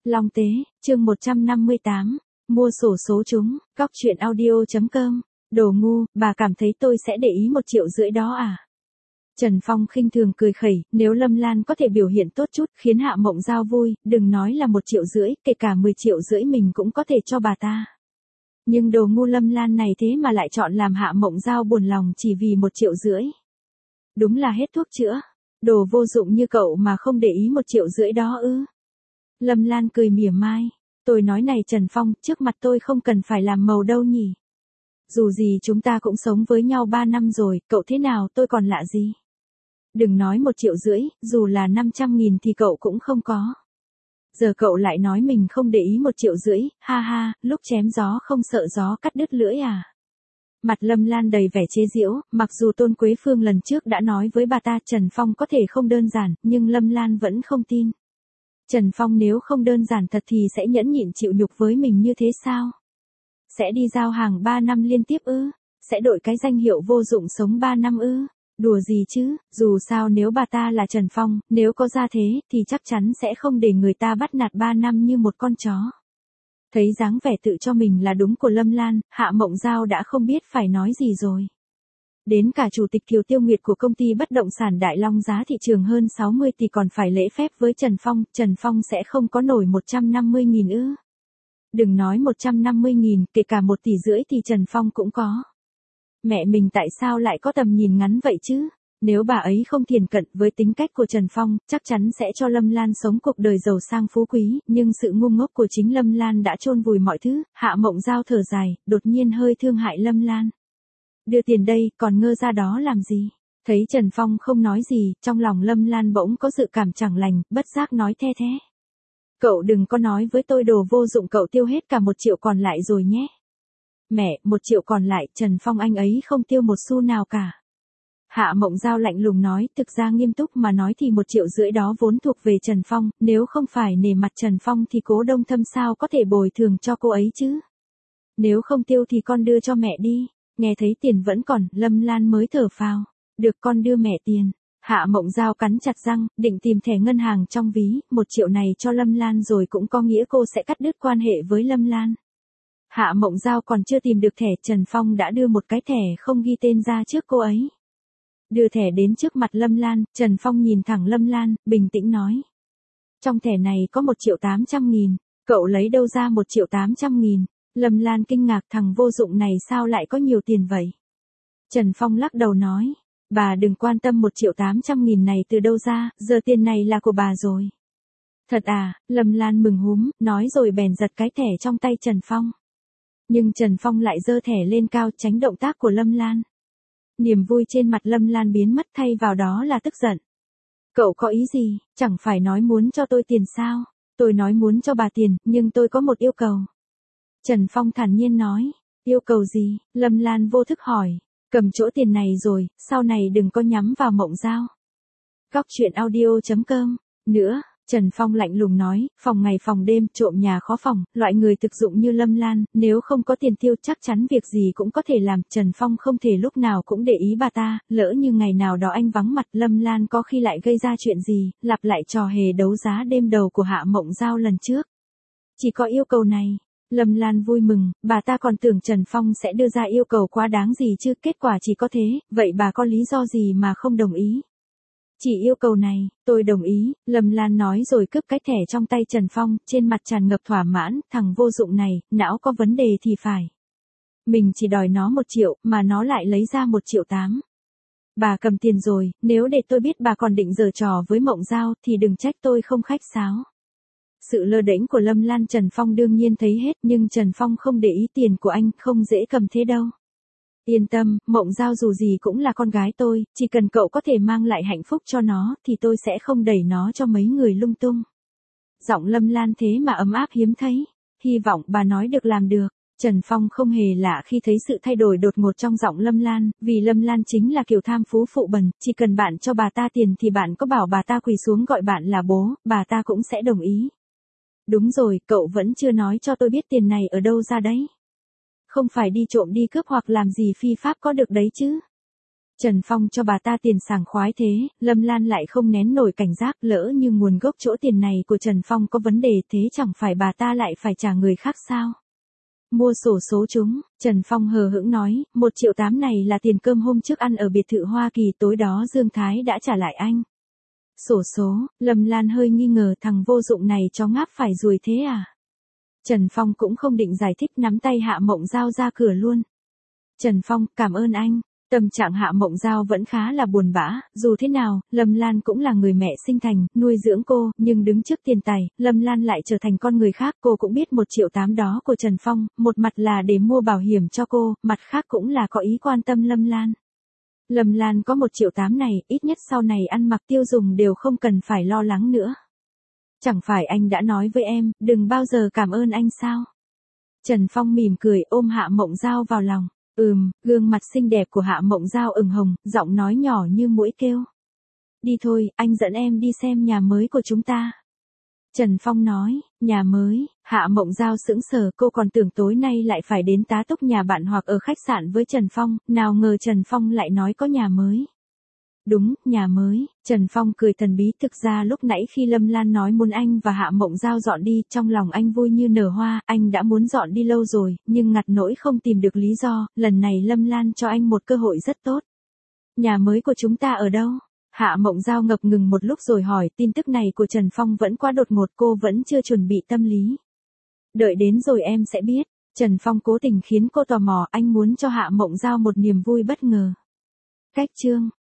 Long Tế, chương 158, mua xổ số trúng, Cóc truyện audio.com, đồ ngu, bà cảm thấy tôi sẽ để ý 1,5 triệu đó à? Trần Phong khinh thường cười khẩy, nếu Lâm Lan có thể biểu hiện tốt chút khiến Hạ Mộng Giao vui, đừng nói là 1,5 triệu, kể cả 10,5 triệu mình cũng có thể cho bà ta. Nhưng đồ ngu Lâm Lan này thế mà lại chọn làm Hạ Mộng Giao buồn lòng chỉ vì 1,5 triệu. Đúng là hết thuốc chữa. Đồ vô dụng như cậu mà không để ý 1,5 triệu đó ư? Lâm Lan cười mỉa mai. Tôi nói này Trần Phong, trước mặt tôi không cần phải làm màu đâu nhỉ. Dù gì chúng ta cũng sống với nhau 3 năm rồi, cậu thế nào tôi còn lạ gì. Đừng nói 1,5 triệu, dù là 500.000 thì cậu cũng không có. Giờ cậu lại nói mình không để ý 1,5 triệu, ha ha, lúc chém gió không sợ gió cắt đứt lưỡi à. Mặt Lâm Lan đầy vẻ chế giễu, mặc dù Tôn Quế Phương lần trước đã nói với bà ta Trần Phong có thể không đơn giản, nhưng Lâm Lan vẫn không tin. Trần Phong nếu không đơn giản thật thì sẽ nhẫn nhịn chịu nhục với mình như thế sao? Sẽ đi giao hàng 3 năm liên tiếp ư? Sẽ đổi cái danh hiệu vô dụng sống 3 năm ư? Đùa gì chứ, dù sao nếu bà ta là Trần Phong, nếu có ra thế, thì chắc chắn sẽ không để người ta bắt nạt 3 năm như một con chó. Thấy dáng vẻ tự cho mình là đúng của Lâm Lan, Hạ Mộng Giao đã không biết phải nói gì rồi. Đến cả chủ tịch Kiều Tiêu Nguyệt của công ty bất động sản Đại Long giá thị trường hơn 60 tỷ còn phải lễ phép với Trần Phong sẽ không có nổi 150.000 ư. Đừng nói 150.000, kể cả 1,5 tỷ thì Trần Phong cũng có. Mẹ mình tại sao lại có tầm nhìn ngắn vậy chứ? Nếu bà ấy không thiển cận với tính cách của Trần Phong, chắc chắn sẽ cho Lâm Lan sống cuộc đời giàu sang phú quý, nhưng sự ngu ngốc của chính Lâm Lan đã chôn vùi mọi thứ. Hạ Mộng Giao thở dài, đột nhiên hơi thương hại Lâm Lan. Đưa tiền đây, còn ngơ ra đó làm gì? Thấy Trần Phong không nói gì, trong lòng Lâm Lan bỗng có dự cảm chẳng lành, bất giác nói the thế. Cậu đừng có nói với tôi đồ vô dụng, cậu tiêu hết cả 1 triệu còn lại rồi nhé. Mẹ, 1 triệu còn lại, Trần Phong anh ấy không tiêu một xu nào cả. Hạ Mộng Giao lạnh lùng nói, thực ra nghiêm túc mà nói thì 1,5 triệu đó vốn thuộc về Trần Phong, nếu không phải nể mặt Trần Phong thì Cố Đông Thâm sao có thể bồi thường cho cô ấy chứ. Nếu không tiêu thì con đưa cho mẹ đi. Nghe thấy tiền vẫn còn, Lâm Lan mới thở phào. Được, con đưa mẹ tiền. Hạ Mộng Giao cắn chặt răng, định tìm thẻ ngân hàng trong ví, 1 triệu này cho Lâm Lan rồi cũng có nghĩa cô sẽ cắt đứt quan hệ với Lâm Lan. Hạ Mộng Giao còn chưa tìm được thẻ, Trần Phong đã đưa một cái thẻ không ghi tên ra trước cô ấy. Đưa thẻ đến trước mặt Lâm Lan, Trần Phong nhìn thẳng Lâm Lan, bình tĩnh nói. Trong thẻ này có 1,8 triệu, cậu lấy đâu ra 1,8 triệu? Lâm Lan kinh ngạc, thằng vô dụng này sao lại có nhiều tiền vậy? Trần Phong lắc đầu nói, bà đừng quan tâm 1,8 triệu này từ đâu ra, giờ tiền này là của bà rồi. Thật à, Lâm Lan mừng húm, nói rồi bèn giật cái thẻ trong tay Trần Phong. Nhưng Trần Phong lại giơ thẻ lên cao tránh động tác của Lâm Lan. Niềm vui trên mặt Lâm Lan biến mất thay vào đó là tức giận. Cậu có ý gì, chẳng phải nói muốn cho tôi tiền sao? Tôi nói muốn cho bà tiền, nhưng tôi có một yêu cầu. Trần Phong thản nhiên nói, yêu cầu gì? Lâm Lan vô thức hỏi, cầm chỗ tiền này rồi, sau này đừng có nhắm vào Mộng Giao. Cóc truyện audio.com, nữa. Trần Phong lạnh lùng nói, phòng ngày phòng đêm, trộm nhà khó phòng, loại người thực dụng như Lâm Lan, nếu không có tiền tiêu chắc chắn việc gì cũng có thể làm. Trần Phong không thể lúc nào cũng để ý bà ta, lỡ như ngày nào đó anh vắng mặt, Lâm Lan có khi lại gây ra chuyện gì, lặp lại trò hề đấu giá đêm đầu của Hạ Mộng Giao lần trước. Chỉ có yêu cầu này. Lâm Lan vui mừng, bà ta còn tưởng Trần Phong sẽ đưa ra yêu cầu quá đáng gì chứ, kết quả chỉ có thế, vậy bà có lý do gì mà không đồng ý? Chỉ yêu cầu này, tôi đồng ý, Lâm Lan nói rồi cướp cái thẻ trong tay Trần Phong, trên mặt tràn ngập thỏa mãn, thằng vô dụng này, não có vấn đề thì phải. Mình chỉ đòi nó 1 triệu, mà nó lại lấy ra 1,8 triệu. Bà cầm tiền rồi, nếu để tôi biết bà còn định giở trò với Mộng Giao, thì đừng trách tôi không khách sáo. Sự lơ đễnh của Lâm Lan Trần Phong đương nhiên thấy hết, nhưng Trần Phong không để ý tiền của anh, không dễ cầm thế đâu. Yên tâm, Mộng Giao dù gì cũng là con gái tôi, chỉ cần cậu có thể mang lại hạnh phúc cho nó, thì tôi sẽ không đẩy nó cho mấy người lung tung. Giọng Lâm Lan thế mà ấm áp hiếm thấy, hy vọng bà nói được làm được. Trần Phong không hề lạ khi thấy sự thay đổi đột ngột trong giọng Lâm Lan, vì Lâm Lan chính là kiểu tham phú phụ bần, chỉ cần bạn cho bà ta tiền thì bạn có bảo bà ta quỳ xuống gọi bạn là bố, bà ta cũng sẽ đồng ý. Đúng rồi, cậu vẫn chưa nói cho tôi biết tiền này ở đâu ra đấy. Không phải đi trộm đi cướp hoặc làm gì phi pháp có được đấy chứ. Trần Phong cho bà ta tiền sảng khoái thế, Lâm Lan lại không nén nổi cảnh giác, lỡ như nguồn gốc chỗ tiền này của Trần Phong có vấn đề thế chẳng phải bà ta lại phải trả người khác sao? Mua xổ số chúng, Trần Phong hờ hững nói, 1,8 triệu này là tiền cơm hôm trước ăn ở biệt thự Hoa Kỳ, tối đó Dương Thái đã trả lại anh. Xổ số, Lâm Lan hơi nghi ngờ, thằng vô dụng này chó ngáp phải ruồi thế à? Trần Phong cũng không định giải thích, nắm tay Hạ Mộng Giao ra cửa luôn. Trần Phong, cảm ơn anh. Tâm trạng Hạ Mộng Giao vẫn khá là buồn bã, dù thế nào, Lâm Lan cũng là người mẹ sinh thành, nuôi dưỡng cô, nhưng đứng trước tiền tài, Lâm Lan lại trở thành con người khác. Cô cũng biết 1,8 triệu đó của Trần Phong, một mặt là để mua bảo hiểm cho cô, mặt khác cũng là có ý quan tâm Lâm Lan. Lâm Lan có 1,8 triệu này, ít nhất sau này ăn mặc tiêu dùng đều không cần phải lo lắng nữa. Chẳng phải anh đã nói với em, đừng bao giờ cảm ơn anh sao? Trần Phong mỉm cười ôm Hạ Mộng Giao vào lòng. Gương mặt xinh đẹp của Hạ Mộng Giao ửng hồng, giọng nói nhỏ như muỗi kêu. Đi thôi, anh dẫn em đi xem nhà mới của chúng ta. Trần Phong nói, nhà mới, Hạ Mộng Giao sững sờ, cô còn tưởng tối nay lại phải đến tá túc nhà bạn hoặc ở khách sạn với Trần Phong, nào ngờ Trần Phong lại nói có nhà mới. Đúng, nhà mới, Trần Phong cười thần bí, thực ra lúc nãy khi Lâm Lan nói muốn anh và Hạ Mộng Giao dọn đi, trong lòng anh vui như nở hoa, anh đã muốn dọn đi lâu rồi, nhưng ngặt nỗi không tìm được lý do, lần này Lâm Lan cho anh một cơ hội rất tốt. Nhà mới của chúng ta ở đâu? Hạ Mộng Giao ngập ngừng một lúc rồi hỏi, tin tức này của Trần Phong vẫn quá đột ngột, cô vẫn chưa chuẩn bị tâm lý. Đợi đến rồi em sẽ biết. Trần Phong cố tình khiến cô tò mò, anh muốn cho Hạ Mộng Giao một niềm vui bất ngờ. Cách chương